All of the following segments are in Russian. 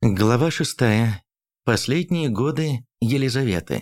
Глава 6. Последние годы Елизаветы.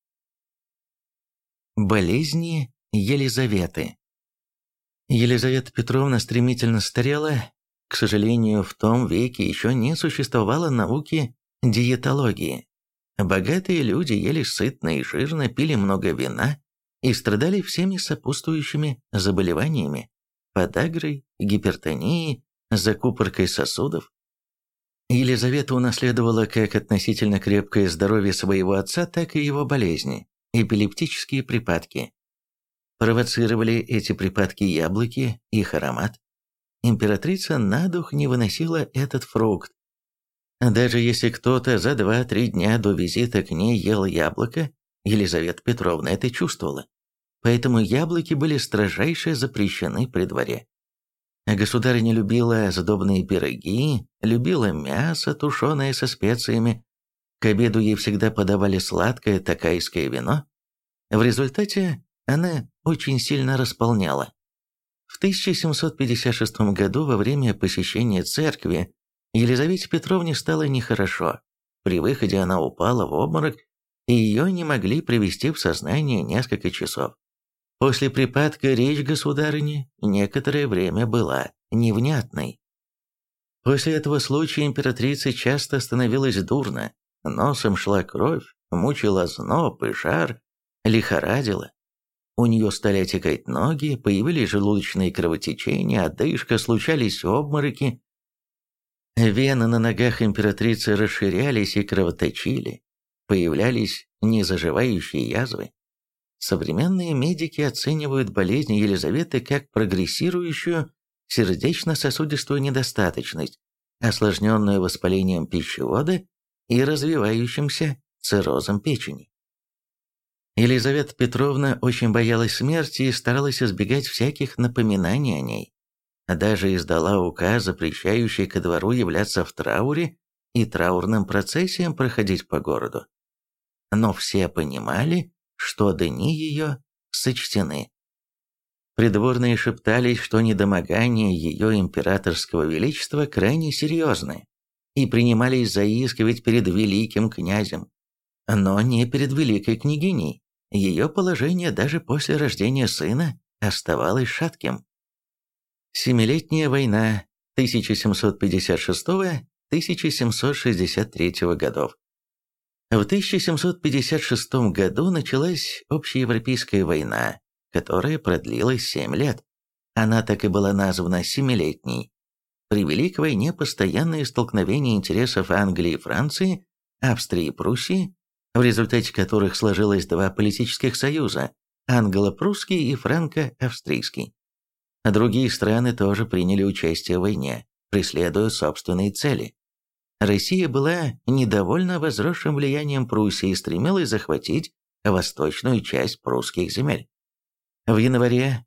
Болезни Елизаветы. Елизавета Петровна стремительно старела. К сожалению, в том веке еще не существовало науки диетологии. Богатые люди ели сытно и жирно, пили много вина и страдали всеми сопутствующими заболеваниями – подагрой, гипертонией, закупоркой сосудов. Елизавета унаследовала как относительно крепкое здоровье своего отца, так и его болезни, эпилептические припадки. Провоцировали эти припадки яблоки, их аромат. Императрица на дух не выносила этот фрукт. Даже если кто-то за 2-3 дня до визита к ней ел яблоко, Елизавета Петровна это чувствовала. Поэтому яблоки были строжайше запрещены при дворе. Государыня любила сдобные пироги, любила мясо, тушеное со специями. К обеду ей всегда подавали сладкое токайское вино. В результате она очень сильно располняла. В 1756 году во время посещения церкви Елизавете Петровне стало нехорошо. При выходе она упала в обморок, и ее не могли привести в сознание несколько часов. После припадка речь государыни некоторое время была невнятной. После этого случая императрице часто становилось дурно, носом шла кровь, мучила озноб и жар, лихорадила. У нее стали отекать ноги, появились желудочные кровотечения, одышка, случались обмороки. Вены на ногах императрицы расширялись и кровоточили, появлялись незаживающие язвы. Современные медики оценивают болезнь Елизаветы как прогрессирующую сердечно-сосудистую недостаточность, осложненную воспалением пищевода и развивающимся циррозом печени. Елизавета Петровна очень боялась смерти и старалась избегать всяких напоминаний о ней. Даже издала указ, запрещающий ко двору являться в трауре и траурным процессиям проходить по городу. Но все понимали, что дни ее сочтены. Придворные шептались, что недомогания ее императорского величества крайне серьезны, и принимались заискивать перед великим князем, но не перед великой княгиней. Ее положение даже после рождения сына оставалось шатким. Семилетняя война 1756-1763 годов. В 1756 году началась общеевропейская война, которая продлилась 7 лет. Она так и была названа Семилетней. Привели к войне постоянные столкновения интересов Англии и Франции, Австрии и Пруссии, в результате которых сложилось два политических союза – англо-прусский и франко-австрийский. Другие страны тоже приняли участие в войне, преследуя собственные цели. Россия была недовольна возросшим влиянием Пруссии и стремилась захватить восточную часть прусских земель. В январе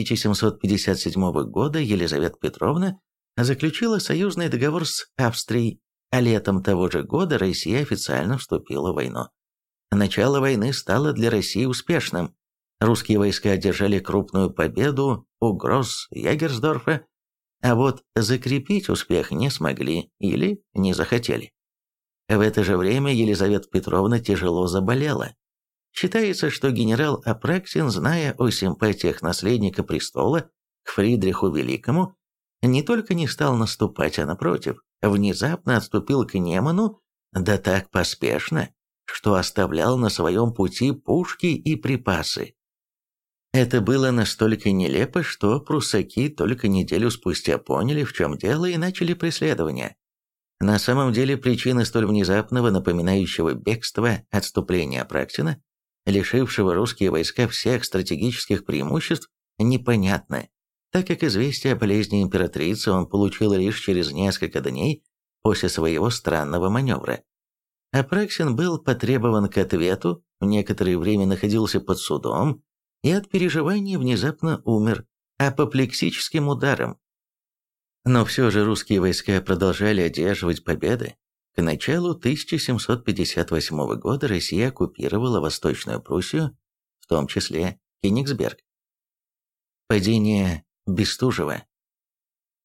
1757 года Елизавета Петровна заключила союзный договор с Австрией, а летом того же года Россия официально вступила в войну. Начало войны стало для России успешным. Русские войска одержали крупную победу у Гросс-Ягерсдорфа, а вот закрепить успех не смогли или не захотели. В это же время Елизавета Петровна тяжело заболела. Считается, что генерал Апраксин, зная о симпатиях наследника престола к Фридриху Великому, не только не стал наступать, а напротив, внезапно отступил к Неману, да так поспешно, что оставлял на своем пути пушки и припасы. Это было настолько нелепо, что пруссаки только неделю спустя поняли, в чем дело, и начали преследование. На самом деле причины столь внезапного, напоминающего бегство отступления Апраксина, лишившего русские войска всех стратегических преимуществ, непонятны, так как известие о болезни императрицы он получил лишь через несколько дней после своего странного маневра. Апраксин был потребован к ответу, некоторое время находился под судом, и от переживаний внезапно умер апоплексическим ударом. Но все же русские войска продолжали одерживать победы. К началу 1758 года Россия оккупировала Восточную Пруссию, в том числе Кенигсберг. Падение Бестужева.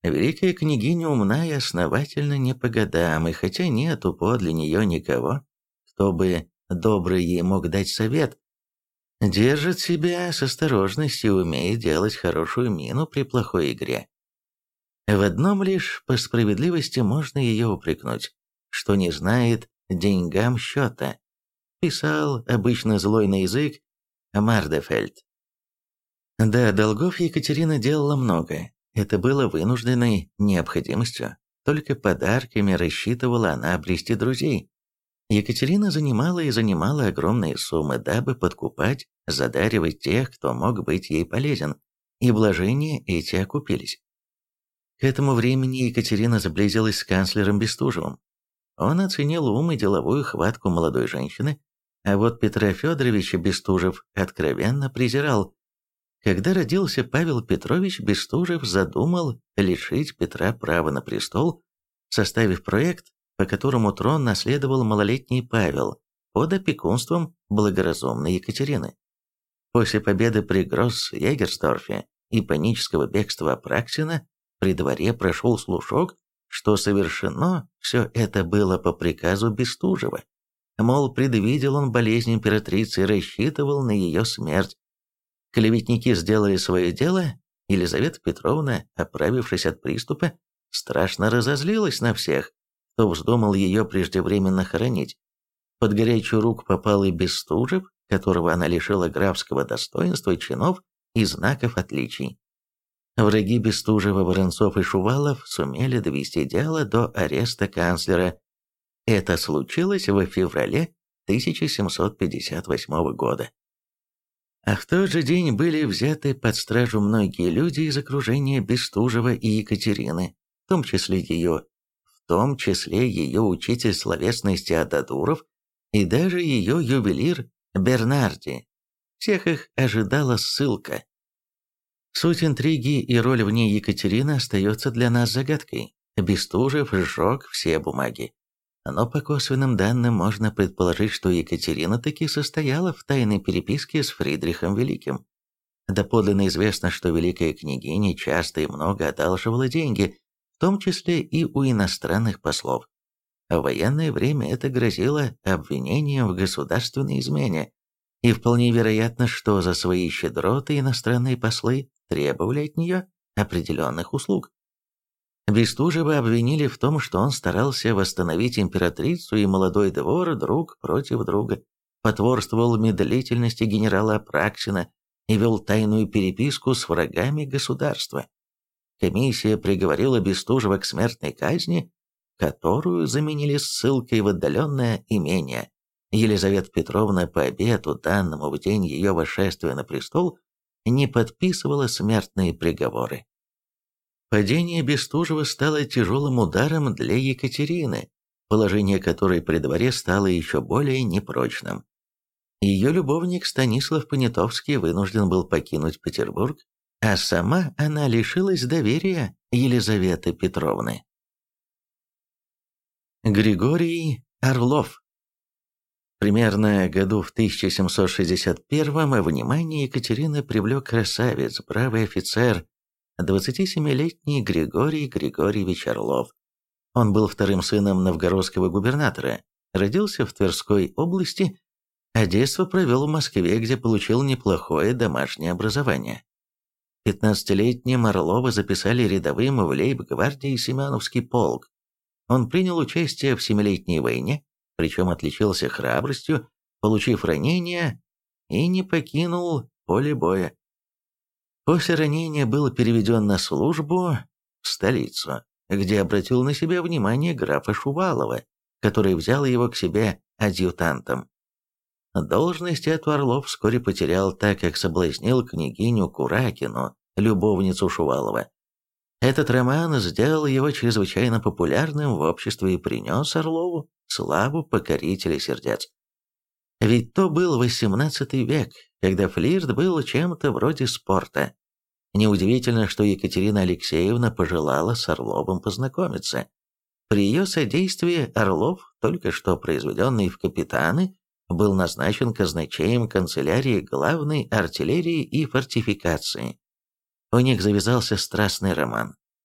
Великая княгиня умна и основательно не по годам, и хотя нету подле нее никого, кто бы добрый ей мог дать совет, держит себя с осторожностью и умеет делать хорошую мину при плохой игре. В одном лишь по справедливости можно ее упрекнуть, что не знает деньгам счета, писал обычно злой на язык Мардефельд. Да, долгов Екатерина делала много, это было вынужденной необходимостью, только подарками рассчитывала она обрести друзей. Екатерина занимала и занимала огромные суммы, дабы подкупать, задаривать тех, кто мог быть ей полезен, и вложения эти окупились. К этому времени Екатерина сблизилась с канцлером Бестужевым. Он оценил ум и деловую хватку молодой женщины, а вот Петра Федоровича Бестужев откровенно презирал. Когда родился Павел Петрович, Бестужев задумал лишить Петра права на престол, составив проект, по которому трон наследовал малолетний Павел под опекунством благоразумной Екатерины. После победы при Гросс-Егерсдорфе и панического бегства Апраксина при дворе прошел слушок, что совершено все это было по приказу Бестужева. Мол, предвидел он болезнь императрицы и рассчитывал на ее смерть. Клеветники сделали свое дело, Елизавета Петровна, оправившись от приступа, страшно разозлилась на всех, кто вздумал ее преждевременно хоронить. Под горячую руку попал и Бестужев, которого она лишила графского достоинства, чинов и знаков отличий. Враги Бестужева, Воронцов и Шувалов сумели довести дело до ареста канцлера. Это случилось в феврале 1758 года. А в тот же день были взяты под стражу многие люди из окружения Бестужева и Екатерины, в том числе ее учитель словесности Ададуров и даже ее ювелир Бернарди. Всех их ожидала ссылка. Суть интриги и роль в ней Екатерины остается для нас загадкой. Бестужев сжег все бумаги. Но по косвенным данным можно предположить, что Екатерина таки состояла в тайной переписке с Фридрихом Великим. Доподлинно известно, что великая княгиня часто и много одалживала деньги, в том числе и у иностранных послов. В военное время это грозило обвинением в государственной измене, и вполне вероятно, что за свои щедроты иностранные послы требовали от нее определенных услуг. Бестужева обвинили в том, что он старался восстановить императрицу и молодой двор друг против друга, потворствовал медлительности генерала Апраксина и вел тайную переписку с врагами государства. Комиссия приговорила Бестужева к смертной казни, которую заменили ссылкой в отдаленное имение. Елизавета Петровна по обету, данному в день ее восшествия на престол, не подписывала смертные приговоры. Падение Бестужева стало тяжелым ударом для Екатерины, положение которой при дворе стало еще более непрочным. Ее любовник Станислав Понятовский вынужден был покинуть Петербург, а сама она лишилась доверия Елизаветы Петровны. Григорий Орлов. Примерно году в 1761 внимание Екатерины привлек красавец, бравый офицер, 27-летний Григорий Григорьевич Орлов. Он был вторым сыном новгородского губернатора, родился в Тверской области, а детство провел в Москве, где получил неплохое домашнее образование. 15-летним Орлова записали рядовым в лейб-гвардии Семеновский полк. Он принял участие в Семилетней войне, причем отличился храбростью, получив ранение и не покинул поле боя. После ранения был переведен на службу в столицу, где обратил на себя внимание графа Шувалова, который взял его к себе адъютантом. Должность эту Орлов вскоре потерял, так как соблазнил княгиню Куракину, любовницу Шувалова. Этот роман сделал его чрезвычайно популярным в обществе и принес Орлову славу покорителя сердец. Ведь то был XVIII век, когда флирт был чем-то вроде спорта. Неудивительно, что Екатерина Алексеевна пожелала с Орловым познакомиться. При ее содействии Орлов, только что произведенный в капитаны, был назначен казначеем канцелярии главной артиллерии и фортификации. У них завязался страстный роман.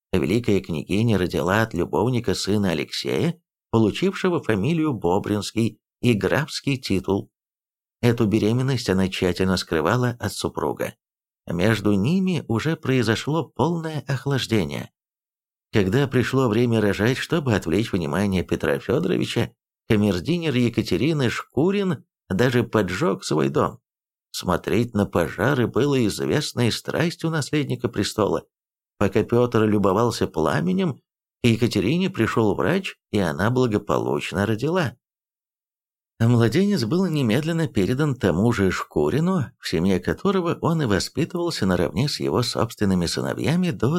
великая княгиня родила от любовника сына Алексея, получившего фамилию Бобринский и графский титул. Эту беременность она тщательно скрывала от супруга. Между ними уже произошло полное охлаждение. Когда пришло время рожать, чтобы отвлечь внимание Петра Федоровича, камердинер Екатерины Шкурин даже поджег свой дом. Смотреть на пожары было известной страстью наследника престола. Пока Петр любовался пламенем, к Екатерине пришел врач, и она благополучно родила. Младенец был немедленно передан тому же Шкурину, в семье которого он и воспитывался наравне с его собственными сыновьями до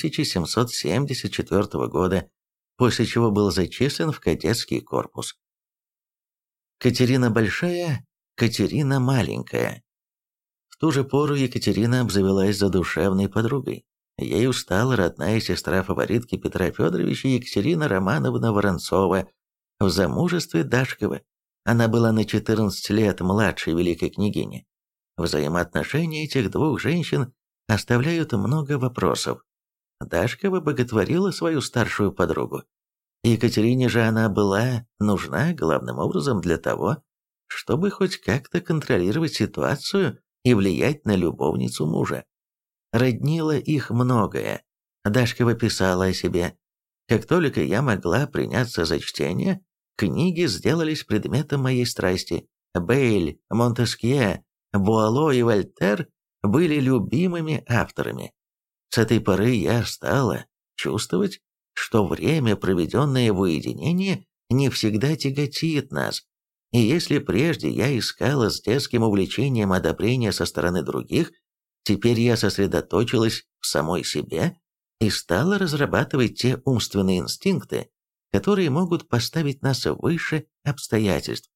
1774 года, после чего был зачислен в кадетский корпус. Катерина Большая, Катерина Маленькая. В ту же пору Екатерина обзавелась задушевной подругой. Ею стала родная сестра фаворитки Петра Федоровича Екатерина Романовна Воронцова, в замужестве Дашкова. Она была на 14 лет младше великой княгини. Взаимоотношения этих двух женщин оставляют много вопросов. Дашкова боготворила свою старшую подругу. Екатерине же она была нужна главным образом для того, чтобы хоть как-то контролировать ситуацию и влиять на любовницу мужа. Роднило их многое. Дашкова писала о себе: «Как только я могла приняться за чтение, книги сделались предметом моей страсти. Бейль, Монтескье, Буало и Вольтер были любимыми авторами. С этой поры я стала чувствовать, что время, проведенное в уединении, не всегда тяготит нас. И если прежде я искала с детским увлечением одобрения со стороны других, теперь я сосредоточилась в самой себе и стала разрабатывать те умственные инстинкты, которые могут поставить нас выше обстоятельств».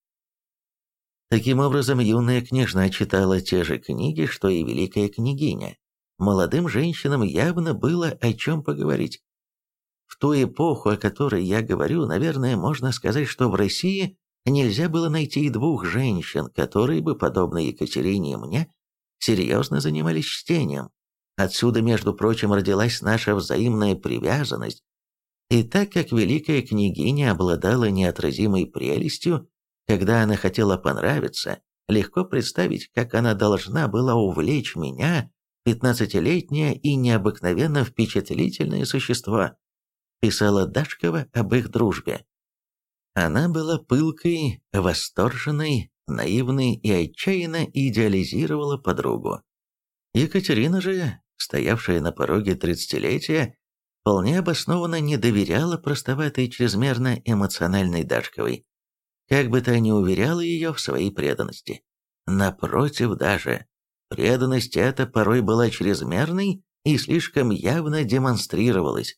Таким образом, юная княжна читала те же книги, что и великая княгиня. Молодым женщинам явно было о чем поговорить. В ту эпоху, о которой я говорю, наверное, можно сказать, что в России нельзя было найти и двух женщин, которые бы, подобно Екатерине и мне, серьезно занимались чтением. Отсюда, между прочим, родилась наша взаимная привязанность. И так как великая княгиня обладала неотразимой прелестью, когда она хотела понравиться, легко представить, как она должна была увлечь меня, 15-летнее и необыкновенно впечатлительное существо, писала Дашкова об их дружбе. Она была пылкой, восторженной, наивной и отчаянно идеализировала подругу. Екатерина же, стоявшая на пороге 30-летия, вполне обоснованно не доверяла простоватой и чрезмерно эмоциональной Дашковой, как бы та ни уверяла ее в своей преданности. Напротив даже, преданность эта порой была чрезмерной и слишком явно демонстрировалась.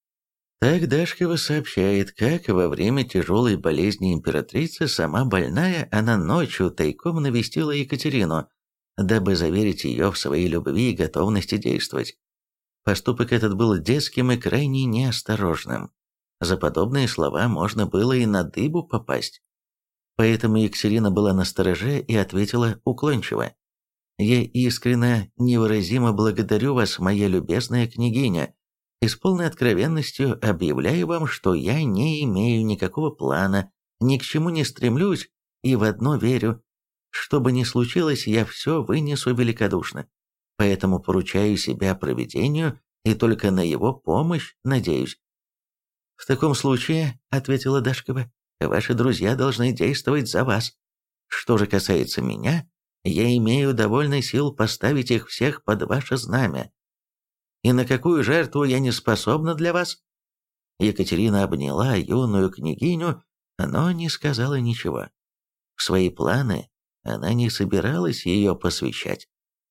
Так Дашкова сообщает, как во время тяжелой болезни императрицы, сама больная, она ночью тайком навестила Екатерину, дабы заверить ее в своей любви и готовности действовать. Поступок этот был детским и крайне неосторожным. За подобные слова можно было и на дыбу попасть. Поэтому Екатерина была настороже и ответила уклончиво: «Я искренне, невыразимо благодарю вас, моя любезная княгиня, и с полной откровенностью объявляю вам, что я не имею никакого плана, ни к чему не стремлюсь и в одно верю. Что бы ни случилось, я все вынесу великодушно. Поэтому поручаю себя провидению и только на его помощь надеюсь». «В таком случае, — ответила Дашкова, — ваши друзья должны действовать за вас. Что же касается меня, я имею довольно сил поставить их всех под ваше знамя. И на какую жертву я не способна для вас?» Екатерина обняла юную княгиню, но не сказала ничего. В свои планы она не собиралась ее посвящать.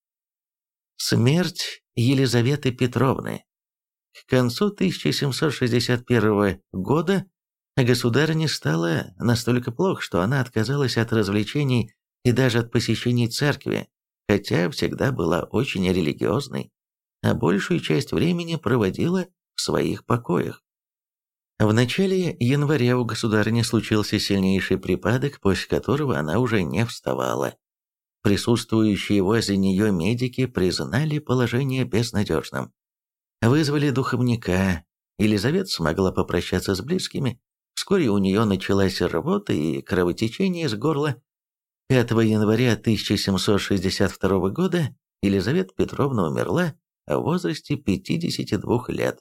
Смерть Елизаветы Петровны. К концу 1761 года государыне стало настолько плохо, что она отказалась от развлечений и даже от посещений церкви, хотя всегда была очень религиозной, а большую часть времени проводила в своих покоях. В начале января у государыни случился сильнейший припадок, после которого она уже не вставала. Присутствующие возле нее медики признали положение безнадежным. Вызвали духовника. Елизавета смогла попрощаться с близкими. Вскоре у нее началась рвота и кровотечение из горла. 5 января 1762 года Елизавета Петровна умерла в возрасте 52 лет.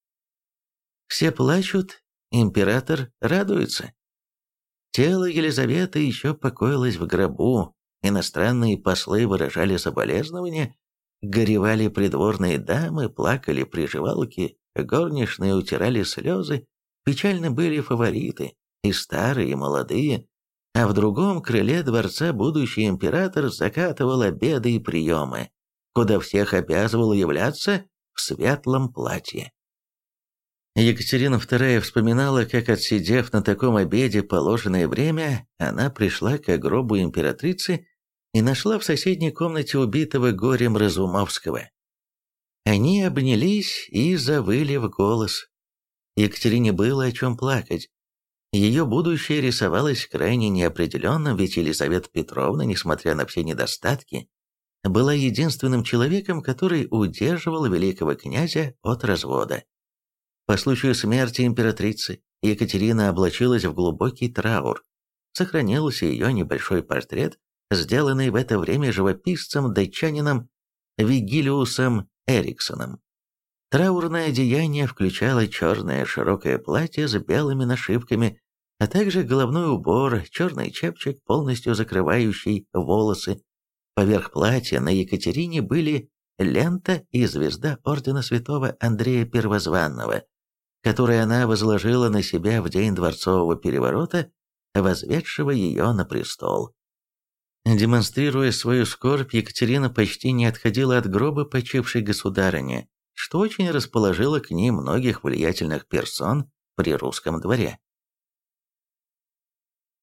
Все плачут, император радуется. Тело Елизаветы еще покоилось в гробу, иностранные послы выражали соболезнования, горевали придворные дамы, плакали приживалки, горничные утирали слезы, печальны были фавориты, и старые, и молодые, а в другом крыле дворца будущий император закатывал обеды и приемы, куда всех обязывал являться в светлом платье. Екатерина II вспоминала, как, отсидев на таком обеде положенное время, она пришла к гробу императрицы и нашла в соседней комнате убитого горем Разумовского. Они обнялись и завыли в голос. Екатерине было о чем плакать. Ее будущее рисовалось крайне неопределенным, ведь Елизавета Петровна, несмотря на все недостатки, была единственным человеком, который удерживал великого князя от развода. По случаю смерти императрицы Екатерина облачилась в глубокий траур. Сохранился ее небольшой портрет, сделанный в это время живописцем-датчанином Вигилиусом Эриксоном. Траурное одеяние включало черное широкое платье с белыми нашивками, а также головной убор, черный чепчик, полностью закрывающий волосы. Поверх платья на Екатерине были лента и звезда ордена святого Андрея Первозванного, которые она возложила на себя в день дворцового переворота, возведшего ее на престол. Демонстрируя свою скорбь, Екатерина почти не отходила от гроба почившей государыни, что очень расположило к ней многих влиятельных персон при русском дворе.